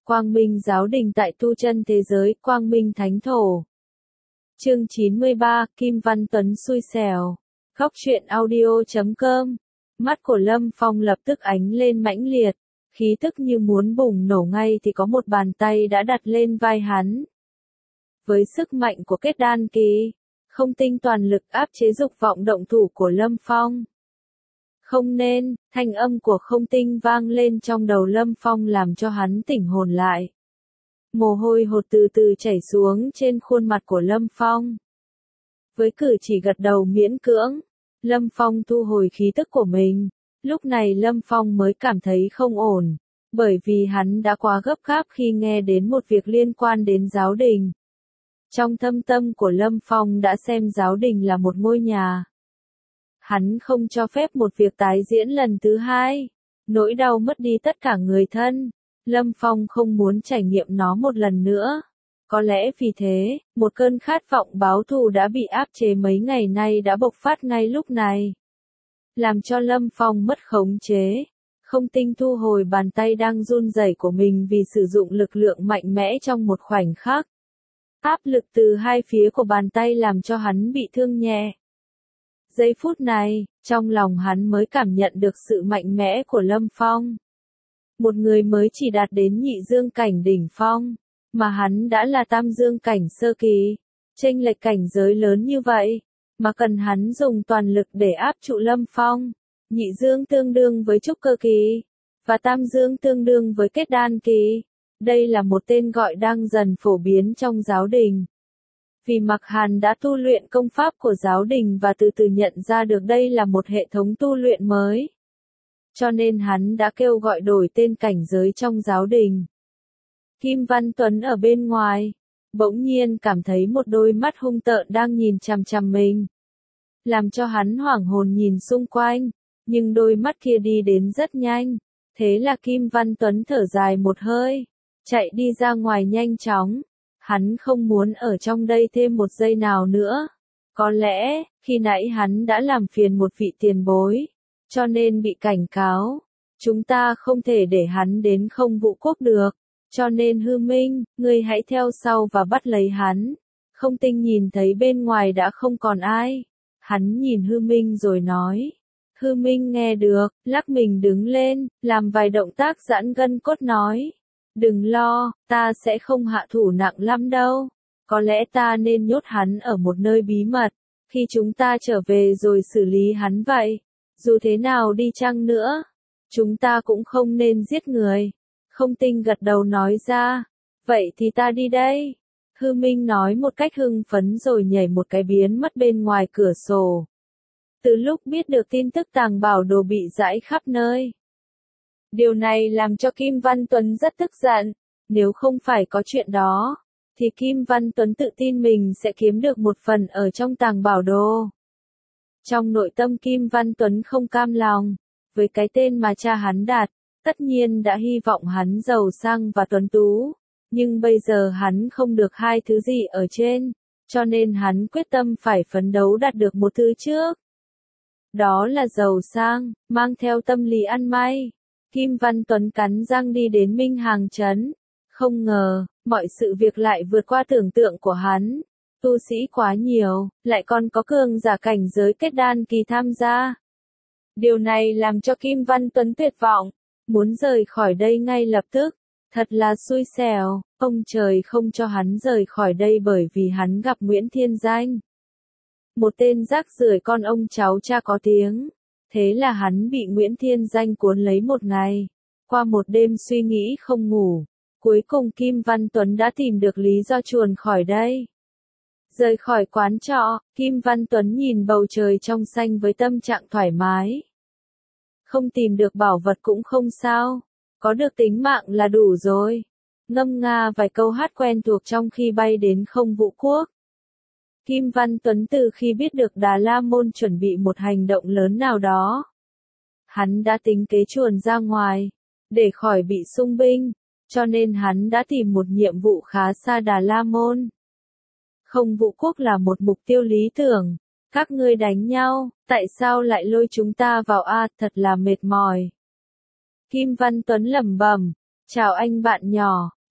Quang Minh giáo đình tại tu chân thế giới, Quang Minh thánh thổ. Chương 93, Kim Văn Tuấn xui xẻo. Góc truyện audio.com. Mắt của Lâm Phong lập tức ánh lên mãnh liệt, khí tức như muốn bùng nổ ngay thì có một bàn tay đã đặt lên vai hắn. Với sức mạnh của kết đan kỳ, không tinh toàn lực áp chế dục vọng động thủ của Lâm Phong. Không nên, thanh âm của không tinh vang lên trong đầu Lâm Phong làm cho hắn tỉnh hồn lại. Mồ hôi hột từ từ chảy xuống trên khuôn mặt của Lâm Phong. Với cử chỉ gật đầu miễn cưỡng, Lâm Phong thu hồi khí tức của mình. Lúc này Lâm Phong mới cảm thấy không ổn, bởi vì hắn đã quá gấp gáp khi nghe đến một việc liên quan đến giáo đình. Trong thâm tâm của Lâm Phong đã xem giáo đình là một ngôi nhà. Hắn không cho phép một việc tái diễn lần thứ hai. Nỗi đau mất đi tất cả người thân, Lâm Phong không muốn trải nghiệm nó một lần nữa. Có lẽ vì thế, một cơn khát vọng báo thù đã bị áp chế mấy ngày nay đã bộc phát ngay lúc này. Làm cho Lâm Phong mất khống chế. Không tinh thu hồi bàn tay đang run rẩy của mình vì sử dụng lực lượng mạnh mẽ trong một khoảnh khắc. Áp lực từ hai phía của bàn tay làm cho hắn bị thương nhẹ. Giây phút này, trong lòng hắn mới cảm nhận được sự mạnh mẽ của Lâm Phong. Một người mới chỉ đạt đến nhị dương cảnh đỉnh phong, mà hắn đã là tam dương cảnh sơ kỳ. Chênh lệch cảnh giới lớn như vậy, mà cần hắn dùng toàn lực để áp trụ Lâm Phong. Nhị dương tương đương với trúc cơ kỳ, và tam dương tương đương với kết đan kỳ. Đây là một tên gọi đang dần phổ biến trong giáo đình. Vì Mạc Hàn đã tu luyện công pháp của giáo đình và từ từ nhận ra được đây là một hệ thống tu luyện mới. Cho nên hắn đã kêu gọi đổi tên cảnh giới trong giáo đình. Kim Văn Tuấn ở bên ngoài, bỗng nhiên cảm thấy một đôi mắt hung tợn đang nhìn chằm chằm mình. Làm cho hắn hoảng hồn nhìn xung quanh, nhưng đôi mắt kia đi đến rất nhanh. Thế là Kim Văn Tuấn thở dài một hơi, chạy đi ra ngoài nhanh chóng. Hắn không muốn ở trong đây thêm một giây nào nữa. Có lẽ, khi nãy hắn đã làm phiền một vị tiền bối, cho nên bị cảnh cáo. Chúng ta không thể để hắn đến Không Vũ Quốc được. Cho nên Hư Minh, ngươi hãy theo sau và bắt lấy hắn. Không tinh nhìn thấy bên ngoài đã không còn ai. Hắn nhìn Hư Minh rồi nói. Hư Minh nghe được, lắc mình đứng lên, làm vài động tác giãn gân cốt nói. Đừng lo, ta sẽ không hạ thủ nặng lắm đâu. Có lẽ ta nên nhốt hắn ở một nơi bí mật, khi chúng ta trở về rồi xử lý hắn vậy. Dù thế nào đi chăng nữa, chúng ta cũng không nên giết người. Không tinh gật đầu nói ra. Vậy thì ta đi đây. Hư Minh nói một cách hưng phấn rồi nhảy một cái biến mất bên ngoài cửa sổ. Từ lúc biết được tin tức tàng bảo đồ bị rải khắp nơi, điều này làm cho Kim Văn Tuấn rất tức giận. Nếu không phải có chuyện đó, thì Kim Văn Tuấn tự tin mình sẽ kiếm được một phần ở trong tàng bảo đồ. Trong nội tâm Kim Văn Tuấn không cam lòng, với cái tên mà cha hắn đặt, tất nhiên đã hy vọng hắn giàu sang và tuấn tú. Nhưng bây giờ hắn không được hai thứ gì ở trên, cho nên hắn quyết tâm phải phấn đấu đạt được một thứ trước. Đó là giàu sang, mang theo tâm lý ăn may. Kim Văn Tuấn cắn răng đi đến Minh Hàng Trấn. Không ngờ, mọi sự việc lại vượt qua tưởng tượng của hắn. Tu sĩ quá nhiều, lại còn có cường giả cảnh giới kết đan kỳ tham gia. Điều này làm cho Kim Văn Tuấn tuyệt vọng, muốn rời khỏi đây ngay lập tức. Thật là xui xẻo, ông trời không cho hắn rời khỏi đây bởi vì hắn gặp Nguyễn Thiên Danh. Một tên rác rưởi con ông cháu cha có tiếng. Thế là hắn bị Nguyễn Thiên Danh cuốn lấy một ngày. Qua một đêm suy nghĩ không ngủ, cuối cùng Kim Văn Tuấn đã tìm được lý do chuồn khỏi đây. Rời khỏi quán trọ, Kim Văn Tuấn nhìn bầu trời trong xanh với tâm trạng thoải mái. Không tìm được bảo vật cũng không sao, có được tính mạng là đủ rồi. Ngâm nga vài câu hát quen thuộc trong khi bay đến Không Vũ Quốc. Kim Văn Tuấn từ khi biết được Đà La Môn chuẩn bị một hành động lớn nào đó, hắn đã tính kế chuồn ra ngoài, để khỏi bị xung binh, cho nên hắn đã tìm một nhiệm vụ khá xa Đà La Môn. Không Vũ Quốc là một mục tiêu lý tưởng. Các ngươi đánh nhau, tại sao lại lôi chúng ta vào thật là mệt mỏi. Kim Văn Tuấn lẩm bẩm, chào anh bạn nhỏ,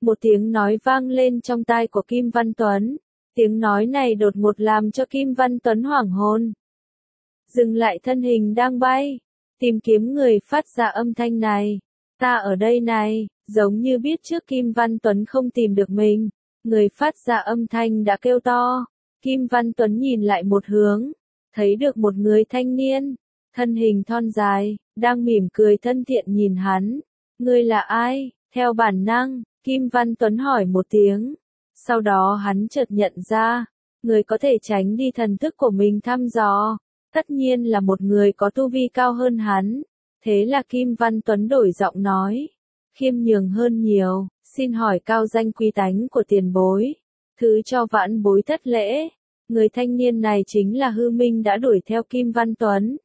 Một tiếng nói vang lên trong tai của Kim Văn Tuấn. Tiếng nói này đột ngột làm cho Kim Văn Tuấn hoảng hồn. Dừng lại thân hình đang bay, tìm kiếm người phát ra âm thanh này. Ta ở đây này, giống như biết trước Kim Văn Tuấn không tìm được mình. Người phát ra âm thanh đã kêu to. Kim Văn Tuấn nhìn lại một hướng, thấy được một người thanh niên, thân hình thon dài, đang mỉm cười thân thiện nhìn hắn. Ngươi là ai? Theo bản năng, Kim Văn Tuấn hỏi một tiếng. Sau đó hắn chợt nhận ra, người có thể tránh đi thần thức của mình thăm dò, tất nhiên là một người có tu vi cao hơn hắn. Thế là Kim Văn Tuấn đổi giọng nói, khiêm nhường hơn nhiều, xin hỏi cao danh quý tánh của tiền bối, thứ cho vãn bối thất lễ. Người thanh niên này chính là Hư Minh đã đuổi theo Kim Văn Tuấn.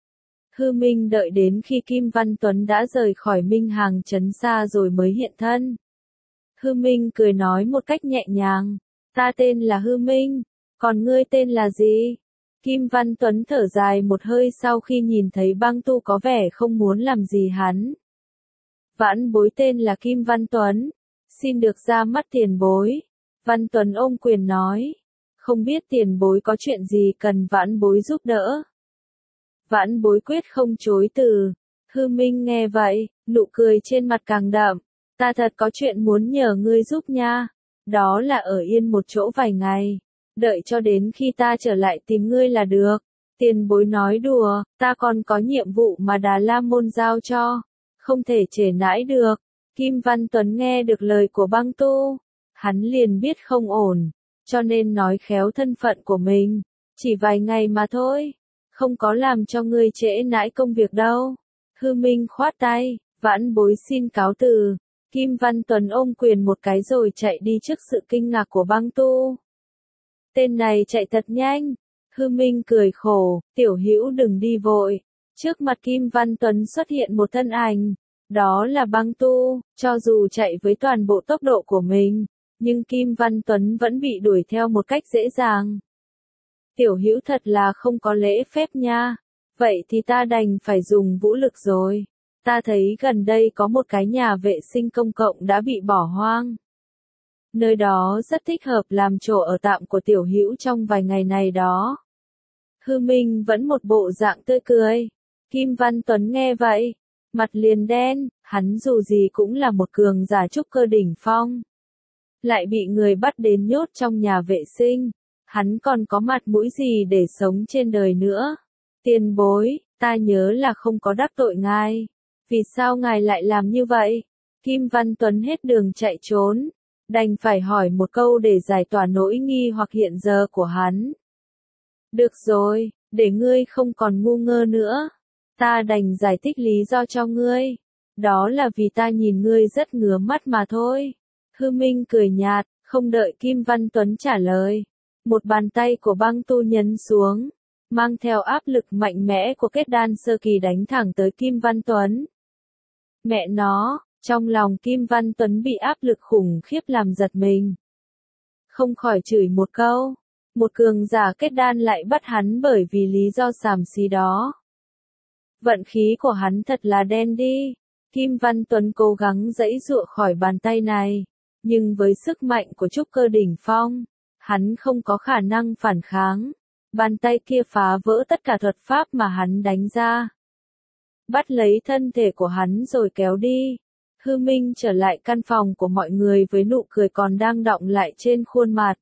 Hư Minh đợi đến khi Kim Văn Tuấn đã rời khỏi Minh Hàng trấn xa rồi mới hiện thân. Hư Minh cười nói một cách nhẹ nhàng, ta tên là Hư Minh, còn ngươi tên là gì? Kim Văn Tuấn thở dài một hơi sau khi nhìn thấy Băng Tu có vẻ không muốn làm gì hắn. Vãn bối tên là Kim Văn Tuấn, xin được ra mắt tiền bối. Văn Tuấn ôm quyền nói, không biết tiền bối có chuyện gì cần vãn bối giúp đỡ. Vãn bối quyết không chối từ. Hư Minh nghe vậy, nụ cười trên mặt càng đậm. Ta thật có chuyện muốn nhờ ngươi giúp nha. Đó là ở yên một chỗ vài ngày. Đợi cho đến khi ta trở lại tìm ngươi là được. Tiền bối nói đùa, ta còn có nhiệm vụ mà Đà La Môn giao cho. Không thể trễ nãi được. Kim Văn Tuấn nghe được lời của Băng Tu. Hắn liền biết không ổn. Cho nên nói khéo thân phận của mình. Chỉ vài ngày mà thôi. Không có làm cho ngươi trễ nãi công việc đâu. Hư Minh khoát tay, vãn bối xin cáo từ. Kim Văn Tuấn ôm quyền một cái rồi chạy đi trước sự kinh ngạc của Băng Tu. Tên này chạy thật nhanh. Hư Minh cười khổ, tiểu hữu đừng đi vội. Trước mặt Kim Văn Tuấn xuất hiện một thân ảnh. Đó là Băng Tu, cho dù chạy với toàn bộ tốc độ của mình. Nhưng Kim Văn Tuấn vẫn bị đuổi theo một cách dễ dàng. Tiểu hữu thật là không có lễ phép nha. Vậy thì ta đành phải dùng vũ lực rồi. Ta thấy gần đây có một cái nhà vệ sinh công cộng đã bị bỏ hoang. Nơi đó rất thích hợp làm chỗ ở tạm của tiểu hữu trong vài ngày này đó. Hư Minh vẫn một bộ dạng tươi cười. Kim Văn Tuấn nghe vậy, mặt liền đen, hắn dù gì cũng là một cường giả trúc cơ đỉnh phong. Lại bị người bắt đến nhốt trong nhà vệ sinh. Hắn còn có mặt mũi gì để sống trên đời nữa. Tiền bối, ta nhớ là không có đắc tội ngài. Vì sao ngài lại làm như vậy? Kim Văn Tuấn hết đường chạy trốn. Đành phải hỏi một câu để giải tỏa nỗi nghi hoặc hiện giờ của hắn. Được rồi, để ngươi không còn ngu ngơ nữa. Ta đành giải thích lý do cho ngươi. Đó là vì ta nhìn ngươi rất ngứa mắt mà thôi. Hư Minh cười nhạt, không đợi Kim Văn Tuấn trả lời. Một bàn tay của Băng Tu nhấn xuống, mang theo áp lực mạnh mẽ của kết đan sơ kỳ đánh thẳng tới Kim Văn Tuấn. Mẹ nó, trong lòng Kim Văn Tuấn bị áp lực khủng khiếp làm giật mình. Không khỏi chửi một câu, một cường giả kết đan lại bắt hắn bởi vì lý do xàm xí đó. Vận khí của hắn thật là đen đi. Kim Văn Tuấn cố gắng giãy giụa khỏi bàn tay này, nhưng với sức mạnh của trúc cơ đỉnh phong, hắn không có khả năng phản kháng. Bàn tay kia phá vỡ tất cả thuật pháp mà hắn đánh ra. Bắt lấy thân thể của hắn rồi kéo đi. Hư Minh trở lại căn phòng của mọi người với nụ cười còn đang đọng lại trên khuôn mặt.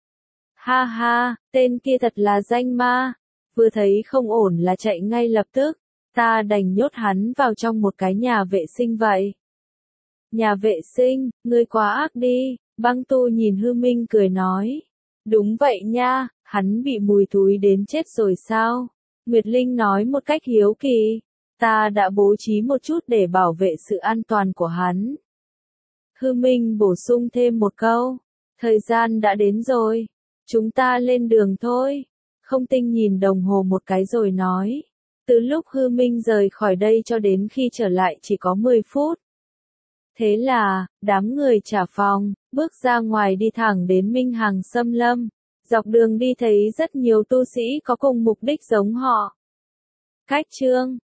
Ha ha, tên kia thật là danh ma. Vừa thấy không ổn là chạy ngay lập tức. Ta đành nhốt hắn vào trong một cái nhà vệ sinh vậy. Nhà vệ sinh, ngươi quá ác đi. Băng Tu nhìn Hư Minh cười nói. Đúng vậy nha, hắn bị mùi thúi đến chết rồi sao? Nguyệt Linh nói một cách hiếu kỳ. Ta đã bố trí một chút để bảo vệ sự an toàn của hắn. Hư Minh bổ sung thêm một câu. Thời gian đã đến rồi. Chúng ta lên đường thôi. Không Tinh nhìn đồng hồ một cái rồi nói. Từ lúc Hư Minh rời khỏi đây cho đến khi trở lại chỉ có 10 phút. Thế là, đám người trả phòng, bước ra ngoài đi thẳng đến Minh Hàng Xâm Lâm. Dọc đường đi thấy rất nhiều tu sĩ có cùng mục đích giống họ. Cách chương